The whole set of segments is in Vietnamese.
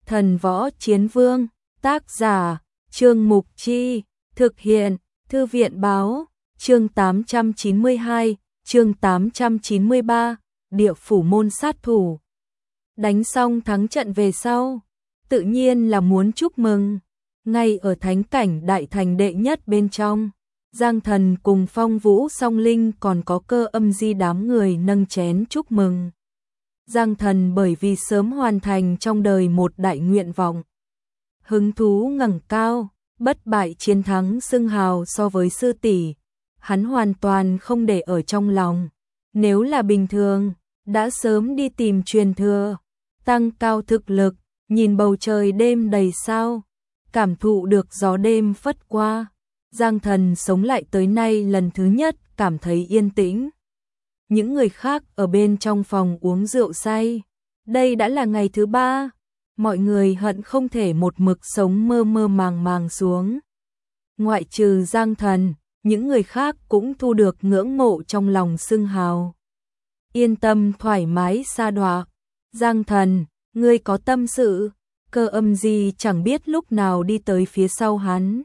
Thần Võ Chiến Vương, tác giả, Trương Mục Chi, thực hiện, Thư viện Báo, chương 892, chương 893, Địa Phủ Môn Sát Thủ. Đánh xong thắng trận về sau, tự nhiên là muốn chúc mừng. Ngay ở thánh cảnh đại thành đệ nhất bên trong, Giang Thần cùng Phong Vũ Song Linh còn có Cơ Âm Di đám người nâng chén chúc mừng. Giang Thần bởi vì sớm hoàn thành trong đời một đại nguyện vọng, hứng thú ngẩng cao, bất bại chiến thắng xưng hào so với sư tỷ, hắn hoàn toàn không để ở trong lòng. Nếu là bình thường, đã sớm đi tìm truyền thừa, tăng cao thực lực, nhìn bầu trời đêm đầy sao, cảm thụ được gió đêm phất qua. Giang Thần sống lại tới nay lần thứ nhất cảm thấy yên tĩnh. Những người khác ở bên trong phòng uống rượu say. Đây đã là ngày thứ 3, mọi người hận không thể một mực sống mơ mơ màng màng xuống. Ngoại trừ Giang Thần, những người khác cũng thu được ngưỡng mộ trong lòng xưng hào. Yên tâm thoải mái sa đọa. Giang Thần, ngươi có tâm sự? Cơ Âm Di chẳng biết lúc nào đi tới phía sau hắn.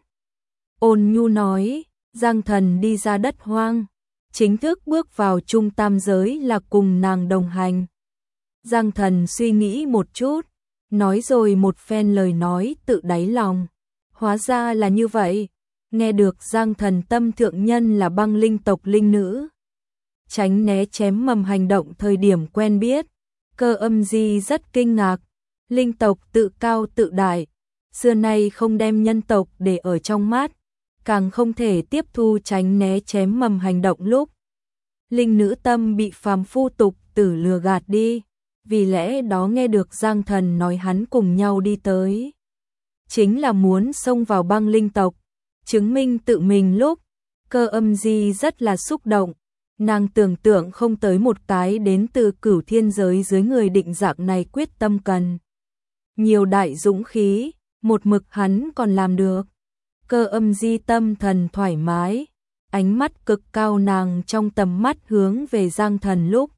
Ôn nhu nói, Giang Thần đi ra đất hoang, chính thức bước vào trung tam giới là cùng nàng đồng hành. Giang Thần suy nghĩ một chút, nói rồi một phen lời nói tự đáy lòng. Hóa ra là như vậy, nghe được Giang Thần tâm thượng nhân là băng linh tộc linh nữ. Tránh né chém mầm hành động thời điểm quen biết, Cơ Âm Di rất kinh ngạc. Linh tộc tự cao tự đại, xưa nay không đem nhân tộc để ở trong mắt, càng không thể tiếp thu tránh né chém mầm hành động lúc linh nữ tâm bị phàm phu tục tử lừa gạt đi, vì lẽ đó nghe được Giang Thần nói hắn cùng nhau đi tới, chính là muốn xông vào băng linh tộc, chứng minh tự mình lúc. Cơ Âm Di rất là xúc động, nàng tưởng tượng không tới một cái đến từ cửu thiên giới dưới người định dạng này quyết tâm cần nhiều đại dũng khí, một mực hắn còn làm được. Cơ Âm Di tâm thần thoải mái, ánh mắt cực cao nàng trong tầm mắt hướng về Giang Thần lúc.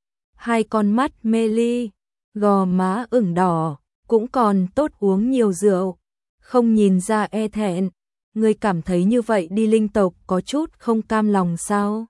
Hai con mắt mê ly, gò má ửng đỏ, cũng còn tốt uống nhiều rượu, không nhìn ra e thẹn. Ngươi cảm thấy như vậy đi linh tộc có chút không cam lòng sao?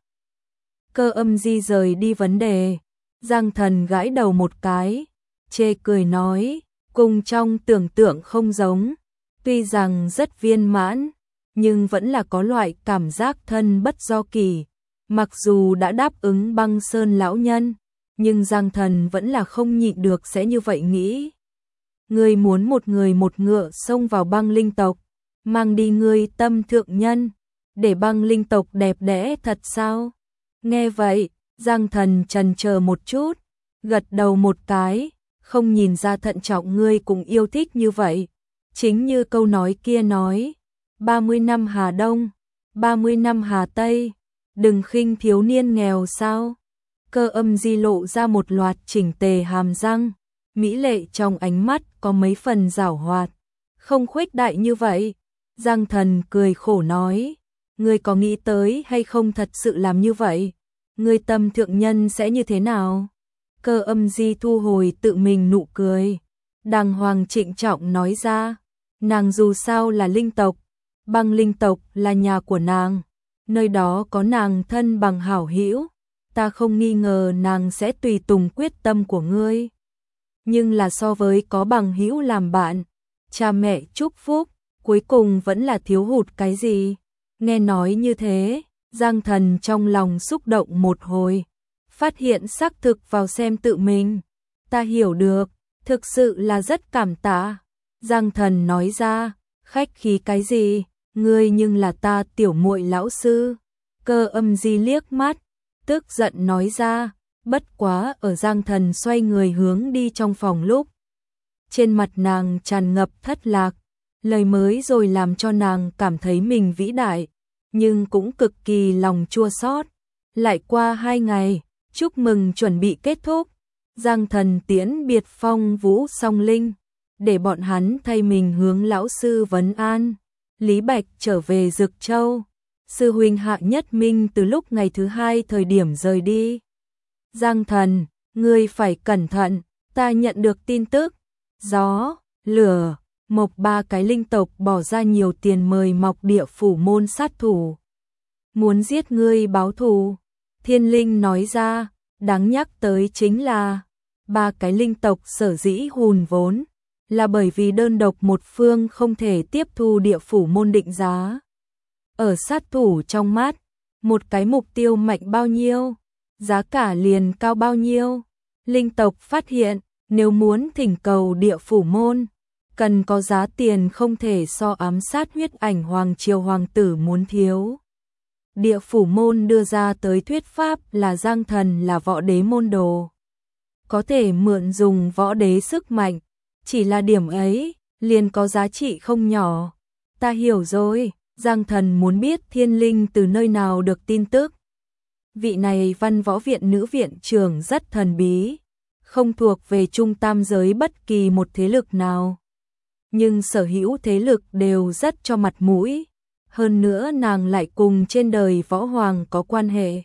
Cơ Âm Di rời đi vấn đề, Giang Thần gãi đầu một cái, chê cười nói, cùng trong tưởng tượng không giống, tuy rằng rất viên mãn, nhưng vẫn là có loại cảm giác thân bất do kỳ. Mặc dù đã đáp ứng Băng Sơn lão nhân, nhưng Giang Thần vẫn là không nhịn được sẽ như vậy nghĩ. Ngươi muốn một người một ngựa xông vào băng linh tộc, mang đi ngươi tâm thượng nhân, để băng linh tộc đẹp đẽ thật sao? Nghe vậy, Giang Thần chần chờ một chút, gật đầu một cái, không nhìn ra thận trọng ngươi cũng yêu thích như vậy. Chính như câu nói kia nói, 30 năm Hà Đông, 30 năm Hà Tây, đừng khinh thiếu niên nghèo sao. Cơ Âm Di lộ ra một loạt chỉnh tề hàm răng, mỹ lệ trong ánh mắt có mấy phần giảo hoạt, không khuếch đại như vậy. Giang Thần cười khổ nói, ngươi có nghĩ tới hay không thật sự làm như vậy? Ngươi tâm thượng nhân sẽ như thế nào? Cơ Âm Di thu hồi tự mình nụ cười, đàng hoàng trịnh trọng nói ra, nàng dù sao là linh tộc, băng linh tộc là nhà của nàng, nơi đó có nàng thân bằng hảo hữu, ta không nghi ngờ nàng sẽ tùy tùng quyết tâm của ngươi. Nhưng là so với có bằng hữu làm bạn, cha mẹ chúc phúc, cuối cùng vẫn là thiếu hụt cái gì? Nghe nói như thế, Giang Thần trong lòng xúc động một hồi, phát hiện xác thực vào xem tự mình. Ta hiểu được, thực sự là rất cảm tạ. Giang Thần nói ra, khách khí cái gì, ngươi nhưng là ta tiểu muội lão sư. Cơ Âm Di liếc mắt, tức giận nói ra, bất quá ở Giang Thần xoay người hướng đi trong phòng lúc. Trên mặt nàng tràn ngập thất lạc, lời mới rồi làm cho nàng cảm thấy mình vĩ đại, nhưng cũng cực kỳ lòng chua xót. Lại qua 2 ngày, chúc mừng chuẩn bị kết thúc, Giang Thần tiễn biệt Phong Vũ Song Linh, để bọn hắn thay mình hướng lão sư vấn an. Lý Bạch trở về Dực Châu, sư huynh Hạ Nhất Minh từ lúc ngày thứ 2 thời điểm rời đi. Giang Thần, ngươi phải cẩn thận, ta nhận được tin tức, gió Lửa, Mộc ba cái linh tộc bỏ ra nhiều tiền mời mọc địa phủ môn sát thủ. Muốn giết ngươi báo thù. Thiên linh nói ra, đáng nhắc tới chính là ba cái linh tộc sở dĩ hùn vốn là bởi vì đơn độc một phương không thể tiếp thu địa phủ môn định giá. Ở sát thủ trong mắt, một cái mục tiêu mạnh bao nhiêu, giá cả liền cao bao nhiêu. Linh tộc phát hiện, nếu muốn thỉnh cầu địa phủ môn, cần có giá tiền không thể so ám sát huyết ảnh hoàng triều hoàng tử muốn thiếu. Địa phủ môn đưa ra tới thuyết pháp là Giang Thần là võ đế môn đồ, có thể mượn dùng võ đế sức mạnh, chỉ là điểm ấy, liền có giá trị không nhỏ. Ta hiểu rồi, Giang Thần muốn biết Thiên Linh từ nơi nào được tin tức. Vị này Văn Võ Viện nữ viện trưởng rất thần bí, không thuộc về trung tam giới bất kỳ một thế lực nào. Nhưng sở hữu thế lực đều rất cho mặt mũi, hơn nữa nàng lại cùng trên đời võ hoàng có quan hệ.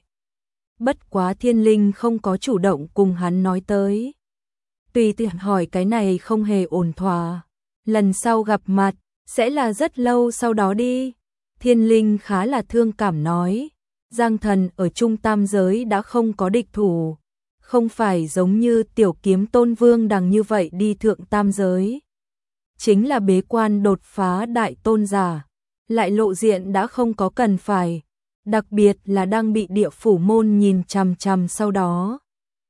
Bất quá Thiên Linh không có chủ động cùng hắn nói tới. Tùy tiện hỏi cái này không hề ổn thỏa. Lần sau gặp mặt, sẽ là rất lâu sau đó đi. Thiên Linh khá là thương cảm nói. Giang Thần ở trung tam giới đã không có địch thủ. Không phải giống như tiểu kiếm tôn vương đằng như vậy đi thượng tam giới. Chính là bế quan đột phá đại tôn giả. Lại lộ diện đã không có cần phải. Đặc biệt là đang bị địa phủ môn nhìn chằm chằm sau đó.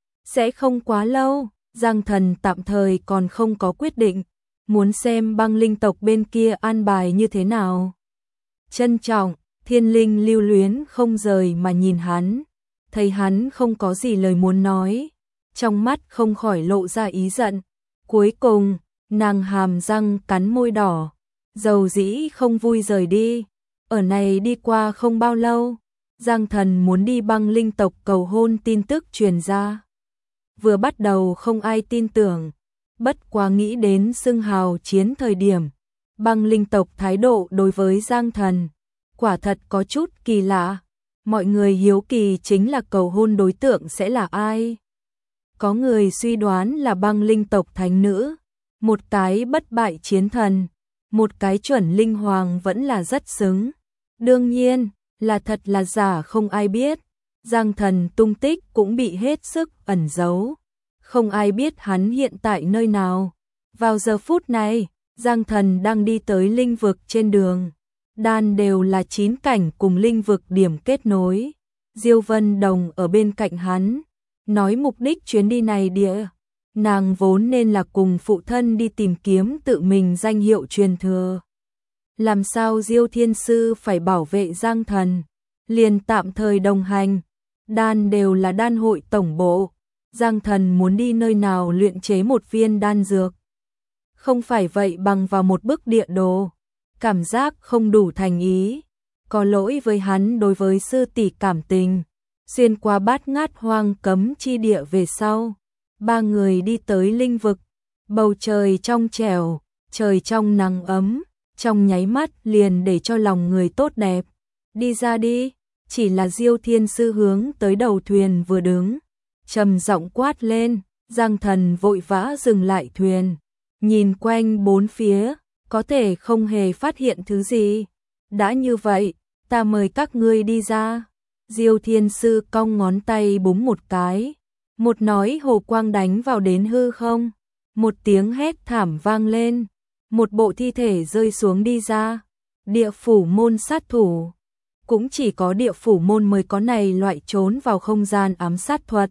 Sẽ không quá lâu, Giang Thần tạm thời còn không có quyết định, muốn xem băng linh tộc bên kia an bài như thế nào. Trân trọng, Thiên Linh lưu luyến không rời mà nhìn hắn, thấy hắn không có gì lời muốn nói, trong mắt không khỏi lộ ra ý giận. Cuối cùng, nàng hàm răng cắn môi đỏ, dầu dĩ không vui rời đi. Ở này đi qua không bao lâu, Giang Thần muốn đi băng linh tộc cầu hôn tin tức truyền ra. Vừa bắt đầu không ai tin tưởng, bất quá nghĩ đến xưng hào chiến thời điểm, băng linh tộc thái độ đối với Giang Thần, quả thật có chút kỳ lạ. Mọi người hiếu kỳ chính là cầu hôn đối tượng sẽ là ai. Có người suy đoán là băng linh tộc thánh nữ, một cái bất bại chiến thần, một cái chuẩn linh hoàng vẫn là rất xứng. Đương nhiên, là thật là giả không ai biết. Giang Thần tung tích cũng bị hết sức ẩn giấu, không ai biết hắn hiện tại nơi nào. Vào giờ phút này, Giang Thần đang đi tới linh vực trên đường. Đan đều là 9 cảnh cùng linh vực điểm kết nối. Diêu Vân Đồng ở bên cạnh hắn, nói mục đích chuyến đi này địa. Nàng vốn nên là cùng phụ thân đi tìm kiếm tự mình danh hiệu truyền thừa. Làm sao Diêu Thiên Sư phải bảo vệ Giang Thần, liền tạm thời đồng hành. Đan đều là đan hội tổng bộ, Giang Thần muốn đi nơi nào luyện chế một viên đan dược. Không phải vậy bằng vào một bức địa đồ, cảm giác không đủ thành ý, có lỗi với hắn đối với sư tỷ cảm tình. Xuyên qua bát ngát hoang cấm chi địa về sau, ba người đi tới linh vực, bầu trời trong trẻo, trời trong nắng ấm, trong nháy mắt liền để cho lòng người tốt đẹp. Đi ra đi. Chỉ là Diêu Thiên Sư hướng tới đầu thuyền vừa đứng, trầm giọng quát lên. Giang Thần vội vã dừng lại thuyền, nhìn quanh bốn phía, có thể không hề phát hiện thứ gì. Đã như vậy, ta mời các ngươi đi ra. Diêu Thiên Sư cong ngón tay búng một cái, một nói hồ quang đánh vào đến hư không, một tiếng hét thảm vang lên, một bộ thi thể rơi xuống đi ra. Địa phủ môn sát thủ. Cũng chỉ có địa phủ môn mới có này loại trốn vào không gian ám sát thuật.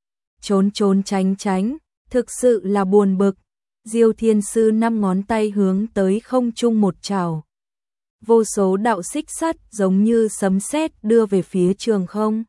Trốn trốn tránh tránh, thực sự là buồn bực. Diêu Thiên Sư 5 ngón tay hướng tới không trung một trảo. Vô số đạo xích sắt giống như sấm sét đưa về phía trường không.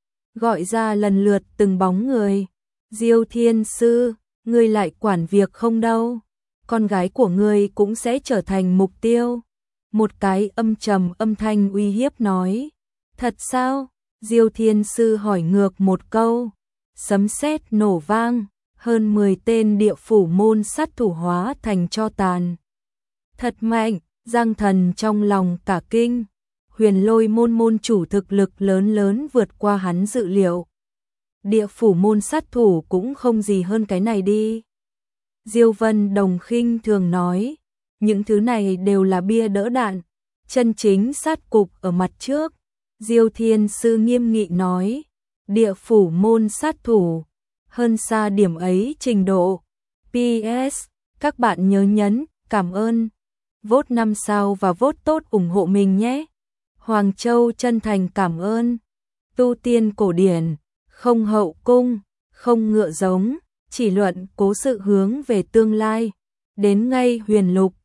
Gọi ra lần lượt từng bóng người. Diêu Thiên Sư, ngươi lại quản việc không đâu. Con gái của ngươi cũng sẽ trở thành mục tiêu. Một cái âm trầm âm thanh uy hiếp nói. Thật sao? Diêu Thiên Sư hỏi ngược một câu. Sấm sét nổ vang, hơn 10 tên địa phủ môn sát thủ hóa thành tro tàn. Thật mạnh, Giang Thần trong lòng cả kinh. Huyền Lôi môn môn chủ thực lực lớn lớn vượt qua hắn dự liệu. Địa phủ môn sát thủ cũng không gì hơn cái này đi. Diêu Vân Đồng khinh thường nói, những thứ này đều là bia đỡ đạn, chân chính sát cục ở mặt trước. Diêu Thiên Sư nghiêm nghị nói, địa phủ môn sát thủ, hơn xa điểm ấy trình độ. PS, các bạn nhớ nhấn, cảm ơn, vote 5 sao và vote tốt ủng hộ mình nhé. Hoàng Châu chân thành cảm ơn. Tu tiên cổ điển, không hậu cung, không ngựa giống, chỉ luận cố sự hướng về tương lai. Đến ngay huyền lục,